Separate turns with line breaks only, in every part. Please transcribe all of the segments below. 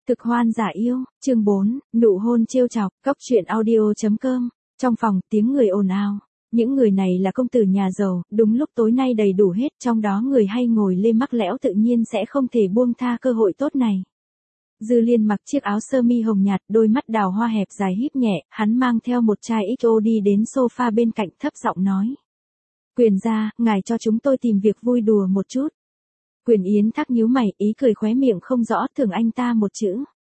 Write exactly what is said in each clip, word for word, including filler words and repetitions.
Cực hoan giả yêu, chương bốn, nụ hôn trêu chọc, cóc truyện audio.com. Trong phòng, tiếng người ồn ào. Những người này là công tử nhà giàu, đúng lúc tối nay đầy đủ hết, trong đó người hay ngồi lê mắc lẽo tự nhiên sẽ không thể buông tha cơ hội tốt này. Dư Liên mặc chiếc áo sơ mi hồng nhạt, đôi mắt đào hoa hẹp dài híp nhẹ, hắn mang theo một chai ích ô đi đến sofa bên cạnh thấp giọng nói. Quyền gia, ngài cho chúng tôi tìm việc vui đùa một chút. Quyền Yến Thác nhíu mày, ý cười khóe miệng không rõ, thưởng anh ta một chữ.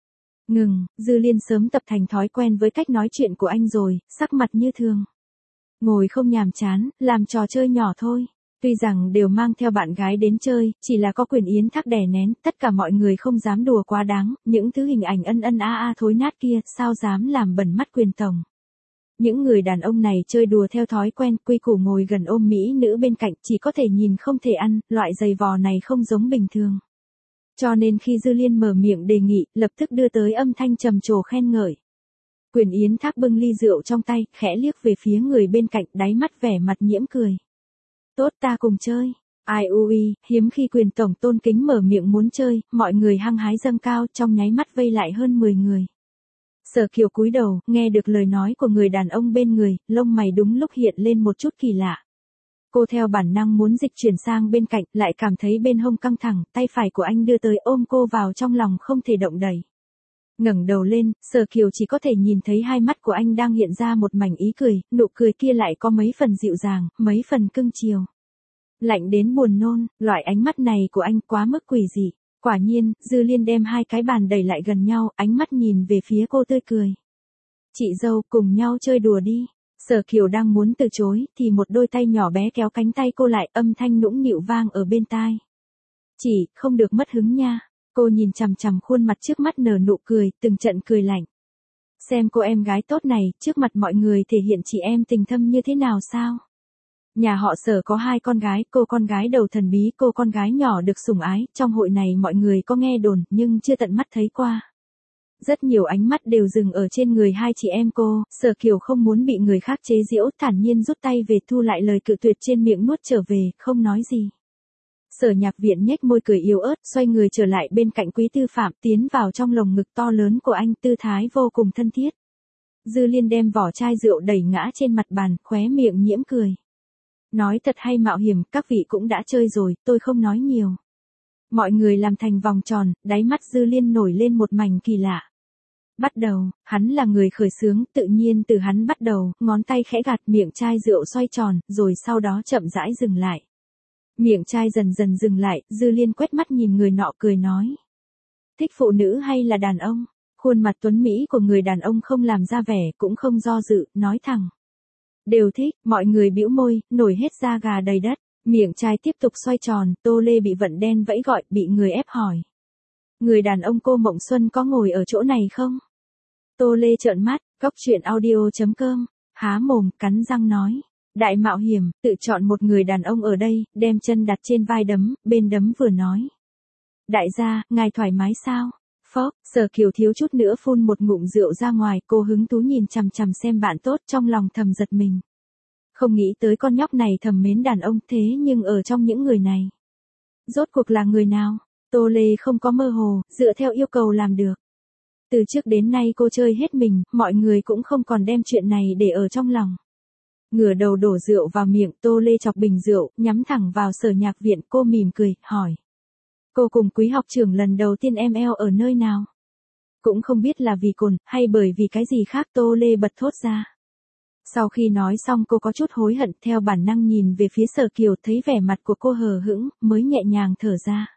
Ngừng, Dư Liên sớm tập thành thói quen với cách nói chuyện của anh rồi, sắc mặt như thường. Ngồi không nhàm chán, làm trò chơi nhỏ thôi. Tuy rằng đều mang theo bạn gái đến chơi, chỉ là có Quyền Yến Thác đè nén, tất cả mọi người không dám đùa quá đáng, những thứ hình ảnh ân ân a a thối nát kia, sao dám làm bẩn mắt Quyền tổng. Những người đàn ông này chơi đùa theo thói quen, quy củ ngồi gần ôm mỹ nữ bên cạnh, chỉ có thể nhìn không thể ăn, loại giày vò này không giống bình thường. Cho nên khi Dư Liên mở miệng đề nghị, lập tức đưa tới âm thanh trầm trồ khen ngợi. Quyền Yến Thác bưng ly rượu trong tay, khẽ liếc về phía người bên cạnh, đáy mắt vẻ mặt nhiễm cười. Tốt, ta cùng chơi. Ai ui, hiếm khi Quyền tổng tôn kính mở miệng muốn chơi, mọi người hăng hái dâng cao, trong nháy mắt vây lại hơn mười người. Sở Kiều cúi đầu, nghe được lời nói của người đàn ông bên người, lông mày đúng lúc hiện lên một chút kỳ lạ. Cô theo bản năng muốn dịch chuyển sang bên cạnh, lại cảm thấy bên hông căng thẳng, tay phải của anh đưa tới ôm cô vào trong lòng không thể động đậy. Ngẩng đầu lên, Sở Kiều chỉ có thể nhìn thấy hai mắt của anh đang hiện ra một mảnh ý cười, nụ cười kia lại có mấy phần dịu dàng, mấy phần cưng chiều. Lạnh đến buồn nôn, loại ánh mắt này của anh quá mức quỷ dị. Quả nhiên, Dư Liên đem hai cái bàn đẩy lại gần nhau, ánh mắt nhìn về phía cô tươi cười. Chị dâu, cùng nhau chơi đùa đi. Sở Kiều đang muốn từ chối, thì một đôi tay nhỏ bé kéo cánh tay cô lại, âm thanh nũng nịu vang ở bên tai. Chị, không được mất hứng nha. Cô nhìn chằm chằm khuôn mặt trước mắt nở nụ cười, từng trận cười lạnh. Xem cô em gái tốt này, trước mặt mọi người thể hiện chị em tình thâm như thế nào sao? Nhà họ Sở có hai con gái, cô con gái đầu thần bí, cô con gái nhỏ được sủng ái, trong hội này mọi người có nghe đồn, nhưng chưa tận mắt thấy qua. Rất nhiều ánh mắt đều dừng ở trên người hai chị em cô, Sở Kiều không muốn bị người khác chế giễu, thản nhiên rút tay về thu lại lời cự tuyệt trên miệng nuốt trở về, không nói gì. Sở Nhạc Viện nhếch môi cười yếu ớt, xoay người trở lại bên cạnh Quý Tư Phạm, tiến vào trong lồng ngực to lớn của anh, tư thái vô cùng thân thiết. Dư Liên đem vỏ chai rượu đẩy ngã trên mặt bàn, khóe miệng nhiễm cười. Nói thật hay mạo hiểm, các vị cũng đã chơi rồi, tôi không nói nhiều. Mọi người làm thành vòng tròn, đáy mắt Dư Liên nổi lên một mảnh kỳ lạ. Bắt đầu, hắn là người khởi xướng, tự nhiên từ hắn bắt đầu, ngón tay khẽ gạt miệng chai rượu xoay tròn, rồi sau đó chậm rãi dừng lại. Miệng chai dần dần dừng lại, Dư Liên quét mắt nhìn người nọ cười nói. Thích phụ nữ hay là đàn ông? Khuôn mặt tuấn mỹ của người đàn ông không làm ra vẻ, cũng không do dự, nói thẳng. Đều thích, mọi người bĩu môi, nổi hết da gà đầy đất. Miệng chai tiếp tục xoay tròn, Tô Lê bị vận đen vẫy gọi, bị người ép hỏi. Người đàn ông cô Mộng Xuân có ngồi ở chỗ này không? Tô Lê trợn mắt, cóc truyện audio.com, há mồm, cắn răng nói. Đại mạo hiểm, tự chọn một người đàn ông ở đây, đem chân đặt trên vai đấm, bên đấm vừa nói. Đại gia, ngài thoải mái sao? Phốc, Sở Kiều thiếu chút nữa phun một ngụm rượu ra ngoài, cô hứng thú nhìn chằm chằm xem bạn tốt, trong lòng thầm giật mình. Không nghĩ tới con nhóc này thầm mến đàn ông, thế nhưng ở trong những người này. Rốt cuộc là người nào? Tô Lê không có mơ hồ, dựa theo yêu cầu làm được. Từ trước đến nay cô chơi hết mình, mọi người cũng không còn đem chuyện này để ở trong lòng. Ngửa đầu đổ rượu vào miệng, Tô Lê chọc bình rượu, nhắm thẳng vào Sở Nhạc Viện, cô mỉm cười, hỏi. Cô cùng Quý học trưởng lần đầu tiên em eo ở nơi nào? Cũng không biết là vì cồn, hay bởi vì cái gì khác, Tô Lê bật thốt ra. Sau khi nói xong cô có chút hối hận, theo bản năng nhìn về phía Sở Kiều, thấy vẻ mặt của cô hờ hững, mới nhẹ nhàng thở ra.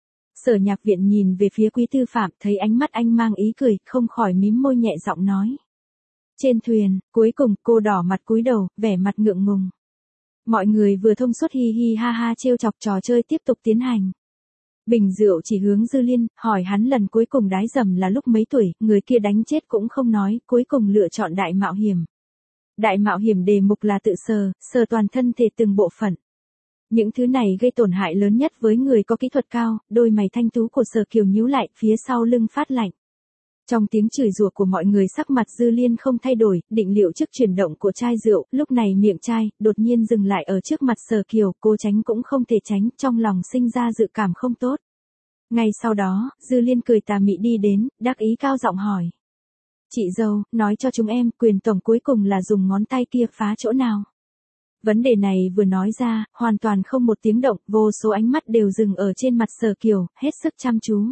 Sở Nhạc Viện nhìn về phía Quý Tư Phạm, thấy ánh mắt anh mang ý cười, không khỏi mím môi nhẹ giọng nói. Trên thuyền, cuối cùng cô đỏ mặt cúi đầu, vẻ mặt ngượng ngùng. Mọi người vừa thông suốt hi hi ha ha trêu chọc, trò chơi tiếp tục tiến hành. Bình rượu chỉ hướng Dư Liên, hỏi hắn lần cuối cùng đái dầm là lúc mấy tuổi, người kia đánh chết cũng không nói, cuối cùng lựa chọn đại mạo hiểm. Đại mạo hiểm đề mục là tự sờ, sờ toàn thân thể từng bộ phận. Những thứ này gây tổn hại lớn nhất với người có kỹ thuật cao, đôi mày thanh tú của Sở Kiều nhíu lại, phía sau lưng phát lạnh. Trong tiếng chửi rủa của mọi người, sắc mặt Dư Liên không thay đổi, định liệu trước chuyển động của chai rượu, lúc này miệng chai, đột nhiên dừng lại ở trước mặt Sở Kiều, cô tránh cũng không thể tránh, trong lòng sinh ra dự cảm không tốt. Ngay sau đó, Dư Liên cười tà mị đi đến, đắc ý cao giọng hỏi. Chị dâu, nói cho chúng em, quyền tổng cuối cùng là dùng ngón tay kia phá chỗ nào? Vấn đề này vừa nói ra, hoàn toàn không một tiếng động, vô số ánh mắt đều dừng ở trên mặt Sở Kiều, hết sức chăm chú.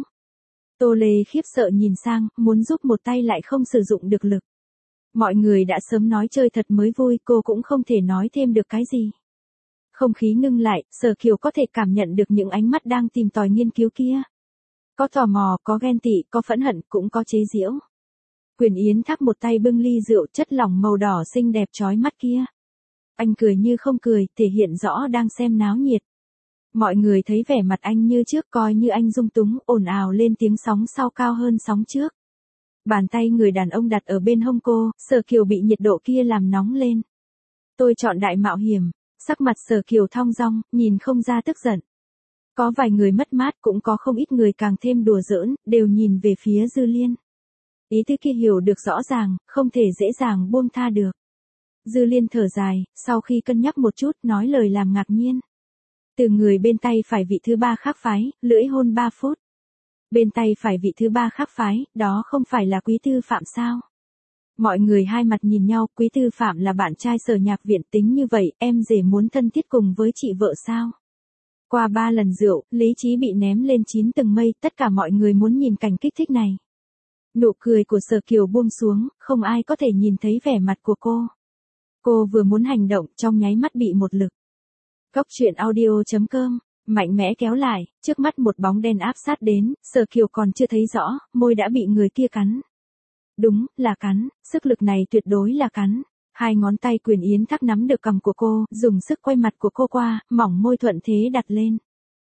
Tô Lê khiếp sợ nhìn sang, muốn giúp một tay lại không sử dụng được lực. Mọi người đã sớm nói chơi thật mới vui, cô cũng không thể nói thêm được cái gì. Không khí ngưng lại, Sở Kiều có thể cảm nhận được những ánh mắt đang tìm tòi nghiên cứu kia. Có tò mò, có ghen tị, có phẫn hận, cũng có chế giễu. Quyền Yến Thác một tay bưng ly rượu chất lỏng màu đỏ xinh đẹp chói mắt kia. Anh cười như không cười, thể hiện rõ đang xem náo nhiệt. Mọi người thấy vẻ mặt anh như trước, coi như anh dung túng, ồn ào lên tiếng sóng sau cao hơn sóng trước. Bàn tay người đàn ông đặt ở bên hông cô, Sở Kiều bị nhiệt độ kia làm nóng lên. Tôi chọn đại mạo hiểm, sắc mặt Sở Kiều thong dong, nhìn không ra tức giận. Có vài người mất mát, cũng có không ít người càng thêm đùa giỡn, đều nhìn về phía Dư Liên. Ý tứ kia hiểu được rõ ràng, không thể dễ dàng buông tha được. Dư Liên thở dài, sau khi cân nhắc một chút, nói lời làm ngạc nhiên. Từ người bên tay phải vị thứ ba khác phái, lưỡi hôn ba phút. Bên tay phải vị thứ ba khác phái, đó không phải là Quý Tư Phạm sao? Mọi người hai mặt nhìn nhau, Quý Tư Phạm là bạn trai Sở Nhạc Viện, tính như vậy, em rể muốn thân thiết cùng với chị vợ sao? Qua ba lần rượu, lý trí bị ném lên chín tầng mây, tất cả mọi người muốn nhìn cảnh kích thích này. Nụ cười của Sở Kiều buông xuống, không ai có thể nhìn thấy vẻ mặt của cô. Cô vừa muốn hành động, trong nháy mắt bị một lực. Cốc truyện audio chấm com, mạnh mẽ kéo lại, trước mắt một bóng đen áp sát đến, Sở Kiều còn chưa thấy rõ, môi đã bị người kia cắn. Đúng, là cắn, sức lực này tuyệt đối là cắn. Hai ngón tay Quyền Yến Thác nắm được cằm của cô, dùng sức quay mặt của cô qua, mỏng môi thuận thế đặt lên.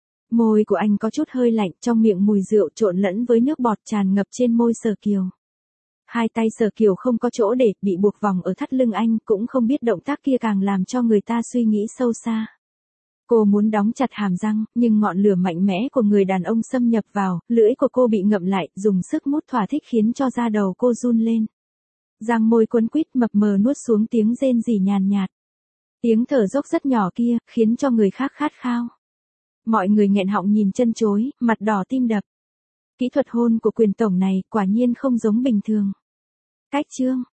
Môi của anh có chút hơi lạnh, trong miệng mùi rượu trộn lẫn với nước bọt tràn ngập trên môi Sở Kiều. Hai tay Sở Kiều không có chỗ để, bị buộc vòng ở thắt lưng anh, cũng không biết động tác kia càng làm cho người ta suy nghĩ sâu xa. Cô muốn đóng chặt hàm răng, nhưng ngọn lửa mạnh mẽ của người đàn ông xâm nhập vào, lưỡi của cô bị ngậm lại, dùng sức mút thỏa thích khiến cho da đầu cô run lên. Răng môi quấn quýt mập mờ nuốt xuống tiếng rên rỉ nhàn nhạt. Tiếng thở dốc rất nhỏ kia, khiến cho người khác khát khao. Mọi người nghẹn họng nhìn chân chối, mặt đỏ tim đập. Kỹ thuật hôn của Quyền tổng này, quả nhiên không giống bình thường. Cách chương